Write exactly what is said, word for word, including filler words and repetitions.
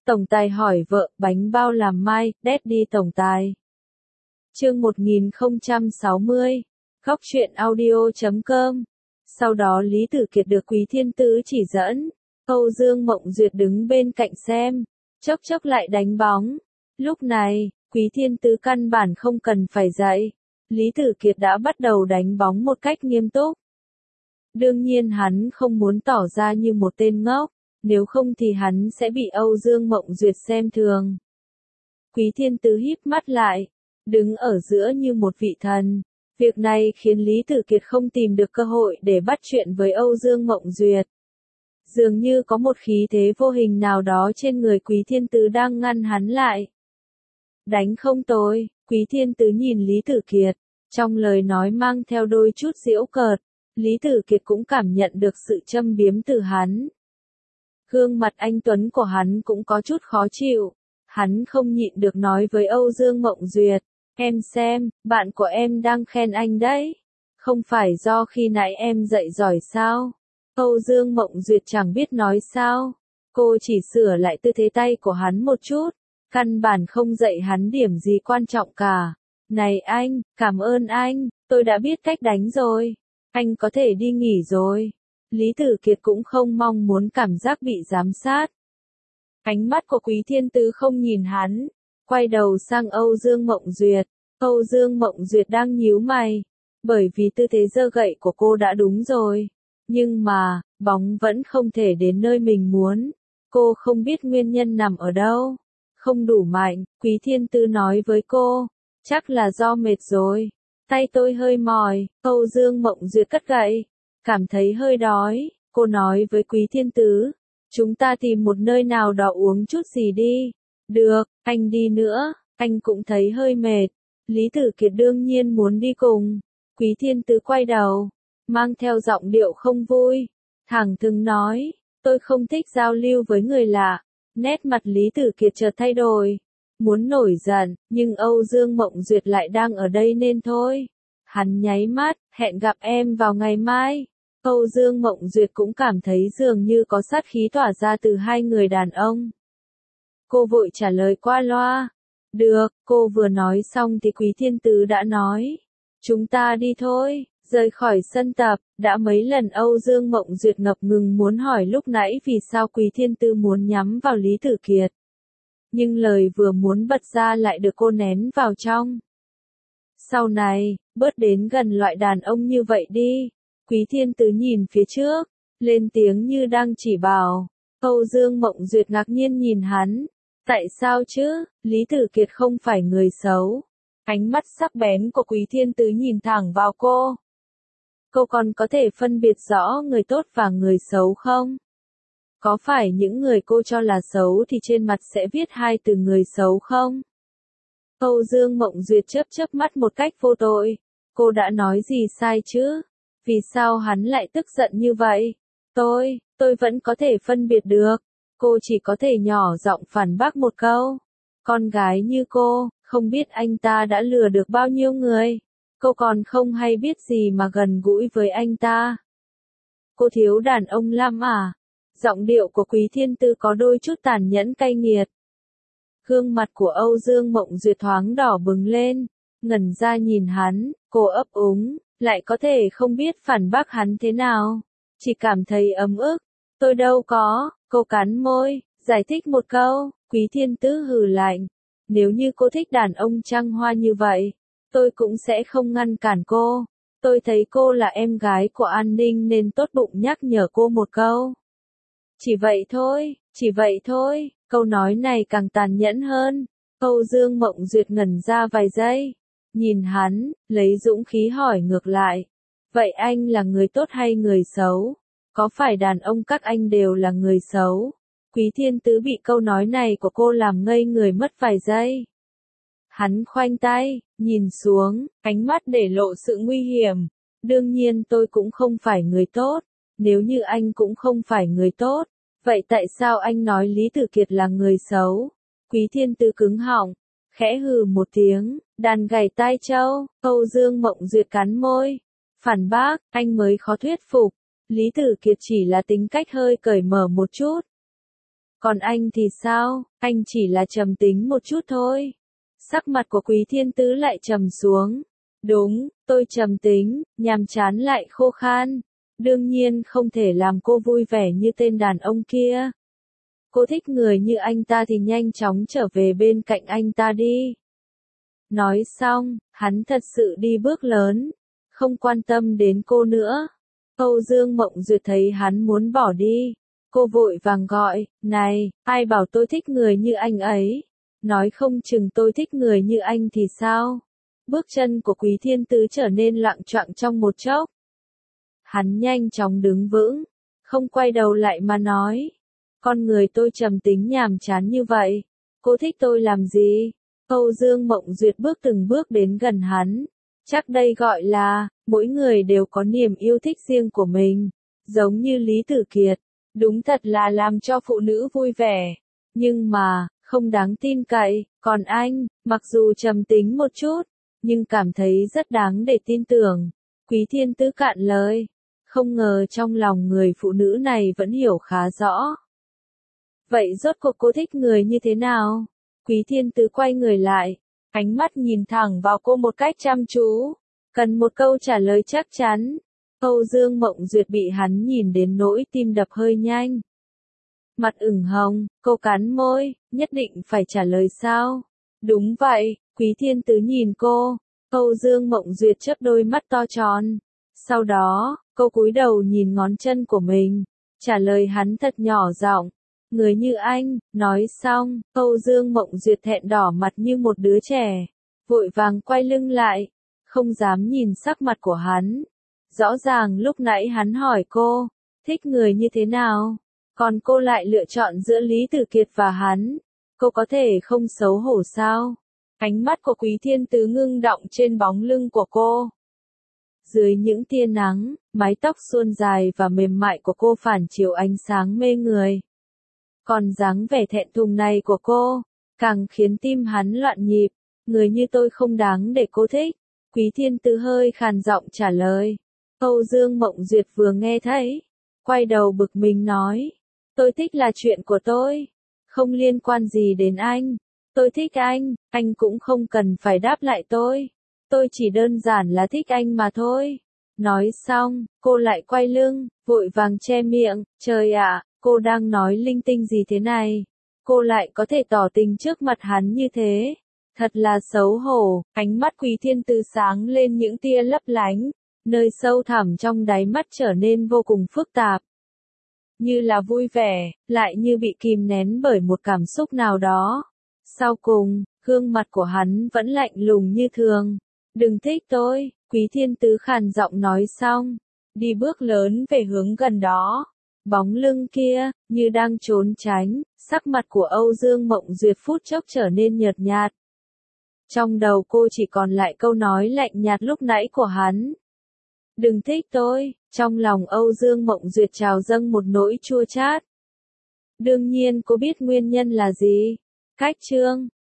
Tổng tài hỏi vợ, bánh bao làm mai, Daddy tổng tài. Chương một nghìn không trăm sáu mươi, góc truyện audio chấm com. Sau đó Lý Tử Kiệt được Quý Thiên Tứ chỉ dẫn, Âu Dương Mộng Duyệt đứng bên cạnh xem, chốc chốc lại đánh bóng. Lúc này, Quý Thiên Tứ căn bản không cần phải dạy, Lý Tử Kiệt đã bắt đầu đánh bóng một cách nghiêm túc. Đương nhiên hắn không muốn tỏ ra như một tên ngốc, nếu không thì hắn sẽ bị Âu Dương Mộng Duyệt xem thường. Quý Thiên Tứ híp mắt lại, đứng ở giữa như một vị thần. Việc này khiến Lý Tử Kiệt không tìm được cơ hội để bắt chuyện với Âu Dương Mộng Duyệt. Dường như có một khí thế vô hình nào đó trên người Quý Thiên Tứ đang ngăn hắn lại. Đánh không tồi, Quý Thiên Tứ nhìn Lý Tử Kiệt, trong lời nói mang theo đôi chút giễu cợt. Lý Tử Kiệt cũng cảm nhận được sự châm biếm từ hắn. Gương mặt anh tuấn của hắn cũng có chút khó chịu. Hắn không nhịn được nói với Âu Dương Mộng Duyệt, em xem, bạn của em đang khen anh đấy. Không phải do khi nãy em dạy giỏi sao? Âu Dương Mộng Duyệt chẳng biết nói sao. Cô chỉ sửa lại tư thế tay của hắn một chút. Căn bản không dạy hắn điểm gì quan trọng cả. Này anh, cảm ơn anh, tôi đã biết cách đánh rồi. Anh có thể đi nghỉ rồi. Lý Tử Kiệt cũng không mong muốn cảm giác bị giám sát. Ánh mắt của Quý Thiên Tứ không nhìn hắn, quay đầu sang Âu Dương Mộng Duyệt. Âu Dương Mộng Duyệt đang nhíu mày, bởi vì tư thế giơ gậy của cô đã đúng rồi. Nhưng mà, bóng vẫn không thể đến nơi mình muốn. Cô không biết nguyên nhân nằm ở đâu. Không đủ mạnh, Quý Thiên Tứ nói với cô. Chắc là do mệt rồi. Tay tôi hơi mỏi, Âu Dương Mộng Duyệt cất gậy. Cảm thấy hơi đói, cô nói với Quý Thiên Tứ. Chúng ta tìm một nơi nào đó uống chút gì đi. Được, anh đi nữa, anh cũng thấy hơi mệt. Lý Tử Kiệt đương nhiên muốn đi cùng. Quý Thiên Tứ quay đầu, mang theo giọng điệu không vui. Thẳng thừng nói, tôi không thích giao lưu với người lạ. Nét mặt Lý Tử Kiệt chợt thay đổi. Muốn nổi giận, nhưng Âu Dương Mộng Duyệt lại đang ở đây nên thôi. Hắn nháy mắt, hẹn gặp em vào ngày mai. Âu Dương Mộng Duyệt cũng cảm thấy dường như có sát khí tỏa ra từ hai người đàn ông. Cô vội trả lời qua loa. Được, cô vừa nói xong thì Quý Thiên Tứ đã nói. Chúng ta đi thôi, rời khỏi sân tập. Đã mấy lần Âu Dương Mộng Duyệt ngập ngừng muốn hỏi lúc nãy vì sao Quý Thiên Tứ muốn nhắm vào Lý Tử Kiệt. Nhưng lời vừa muốn bật ra lại được cô nén vào trong. Sau này, bớt đến gần loại đàn ông như vậy đi. Quý Thiên Tứ nhìn phía trước, lên tiếng như đang chỉ bảo. Âu Dương Mộng Duyệt ngạc nhiên nhìn hắn. Tại sao chứ, Lý Tử Kiệt không phải người xấu. Ánh mắt sắc bén của Quý Thiên Tứ nhìn thẳng vào cô. Cô còn có thể phân biệt rõ người tốt và người xấu không? Có phải những người cô cho là xấu thì trên mặt sẽ viết hai từ người xấu không? Âu Dương Mộng Duyệt chớp chớp mắt một cách vô tội. Cô đã nói gì sai chứ? Vì sao hắn lại tức giận như vậy? Tôi, tôi vẫn có thể phân biệt được. Cô chỉ có thể nhỏ giọng phản bác một câu. Con gái như cô, không biết anh ta đã lừa được bao nhiêu người. Cô còn không hay biết gì mà gần gũi với anh ta. Cô thiếu đàn ông lắm à? Giọng điệu của Quý Thiên Tứ có đôi chút tàn nhẫn cay nghiệt. Gương mặt của Âu Dương Mộng Duyệt thoáng đỏ bừng lên, ngẩn ra nhìn hắn, cô ấp úng, lại có thể không biết phản bác hắn thế nào. Chỉ cảm thấy ấm ức. Tôi đâu có, cô cắn môi, giải thích một câu. Quý Thiên Tứ hừ lạnh. Nếu như cô thích đàn ông trăng hoa như vậy, tôi cũng sẽ không ngăn cản cô. Tôi thấy cô là em gái của An Ninh nên tốt bụng nhắc nhở cô một câu. Chỉ vậy thôi, chỉ vậy thôi. Câu nói này càng tàn nhẫn hơn. Âu Dương Mộng Duyệt ngẩn ra vài giây. Nhìn hắn, lấy dũng khí hỏi ngược lại. Vậy anh là người tốt hay người xấu? Có phải đàn ông các anh đều là người xấu? Quý Thiên Tứ bị câu nói này của cô làm ngây người mất vài giây. Hắn khoanh tay, nhìn xuống, ánh mắt để lộ sự nguy hiểm. Đương nhiên tôi cũng không phải người tốt. Nếu như anh cũng không phải người tốt, vậy tại sao anh nói Lý Tử Kiệt là người xấu? Quý Thiên Tứ cứng họng, khẽ hừ một tiếng, đàn gảy tai trâu. Âu Dương Mộng Duyệt cắn môi. Phản bác, anh mới khó thuyết phục. Lý Tử Kiệt chỉ là tính cách hơi cởi mở một chút. Còn anh thì sao, anh chỉ là trầm tính một chút thôi. Sắc mặt của Quý Thiên Tứ lại trầm xuống. Đúng, tôi trầm tính, nhàm chán lại khô khan. Đương nhiên không thể làm cô vui vẻ như tên đàn ông kia. Cô thích người như anh ta thì nhanh chóng trở về bên cạnh anh ta đi. Nói xong, hắn thật sự đi bước lớn, không quan tâm đến cô nữa. Âu Dương Mộng Duyệt thấy hắn muốn bỏ đi. Cô vội vàng gọi, này, ai bảo tôi thích người như anh ấy? Nói không chừng tôi thích người như anh thì sao? Bước chân của Quý Thiên Tứ trở nên loạng choạng trong một chốc. Hắn nhanh chóng đứng vững, không quay đầu lại mà nói. Con người tôi trầm tính nhàm chán như vậy, cô thích tôi làm gì? Âu Dương Mộng Duyệt bước từng bước đến gần hắn. Chắc đây gọi là, mỗi người đều có niềm yêu thích riêng của mình, giống như Lý Tử Kiệt. Đúng thật là làm cho phụ nữ vui vẻ. Nhưng mà, không đáng tin cậy. Còn anh, mặc dù trầm tính một chút, nhưng cảm thấy rất đáng để tin tưởng. Quý Thiên Tứ cạn lời. Không ngờ trong lòng người phụ nữ này vẫn hiểu khá rõ. Vậy rốt cuộc cô thích người như thế nào? Quý Thiên Tứ quay người lại, ánh mắt nhìn thẳng vào cô một cách chăm chú. Cần một câu trả lời chắc chắn. Âu Dương Mộng Duyệt bị hắn nhìn đến nỗi tim đập hơi nhanh. Mặt ửng hồng, cô cắn môi, nhất định phải trả lời sao? Đúng vậy, Quý Thiên Tứ nhìn cô. Âu Dương Mộng Duyệt chớp đôi mắt to tròn. Sau đó, cô cúi đầu nhìn ngón chân của mình, trả lời hắn thật nhỏ giọng. Người như anh, nói xong, Âu Dương Mộng Duyệt thẹn đỏ mặt như một đứa trẻ, vội vàng quay lưng lại, không dám nhìn sắc mặt của hắn. Rõ ràng lúc nãy hắn hỏi cô, thích người như thế nào, còn cô lại lựa chọn giữa Lý Tử Kiệt và hắn. Cô có thể không xấu hổ sao? Ánh mắt của Quý Thiên Tứ ngưng đọng trên bóng lưng của cô. Dưới những tia nắng, mái tóc suôn dài và mềm mại của cô phản chiếu ánh sáng mê người. Còn dáng vẻ thẹn thùng này của cô, càng khiến tim hắn loạn nhịp. Người như tôi không đáng để cô thích. Quý Thiên Tứ hơi khàn giọng trả lời. Âu Dương Mộng Duyệt vừa nghe thấy, quay đầu bực mình nói. Tôi thích là chuyện của tôi, không liên quan gì đến anh. Tôi thích anh, anh cũng không cần phải đáp lại tôi. Tôi chỉ đơn giản là thích anh mà thôi. Nói xong, cô lại quay lưng, vội vàng che miệng. Trời ạ, cô đang nói linh tinh gì thế này? Cô lại có thể tỏ tình trước mặt hắn như thế. Thật là xấu hổ. Ánh mắt Quý Thiên Tứ sáng lên những tia lấp lánh, nơi sâu thẳm trong đáy mắt trở nên vô cùng phức tạp. Như là vui vẻ, lại như bị kìm nén bởi một cảm xúc nào đó. Sau cùng, gương mặt của hắn vẫn lạnh lùng như thường. Đừng thích tôi, Quý Thiên Tứ khàn giọng nói xong, đi bước lớn về hướng gần đó. Bóng lưng kia, như đang trốn tránh, sắc mặt của Âu Dương Mộng Duyệt phút chốc trở nên nhợt nhạt. Trong đầu cô chỉ còn lại câu nói lạnh nhạt lúc nãy của hắn. Đừng thích tôi, trong lòng Âu Dương Mộng Duyệt trào dâng một nỗi chua chát. Đương nhiên cô biết nguyên nhân là gì. Cách chương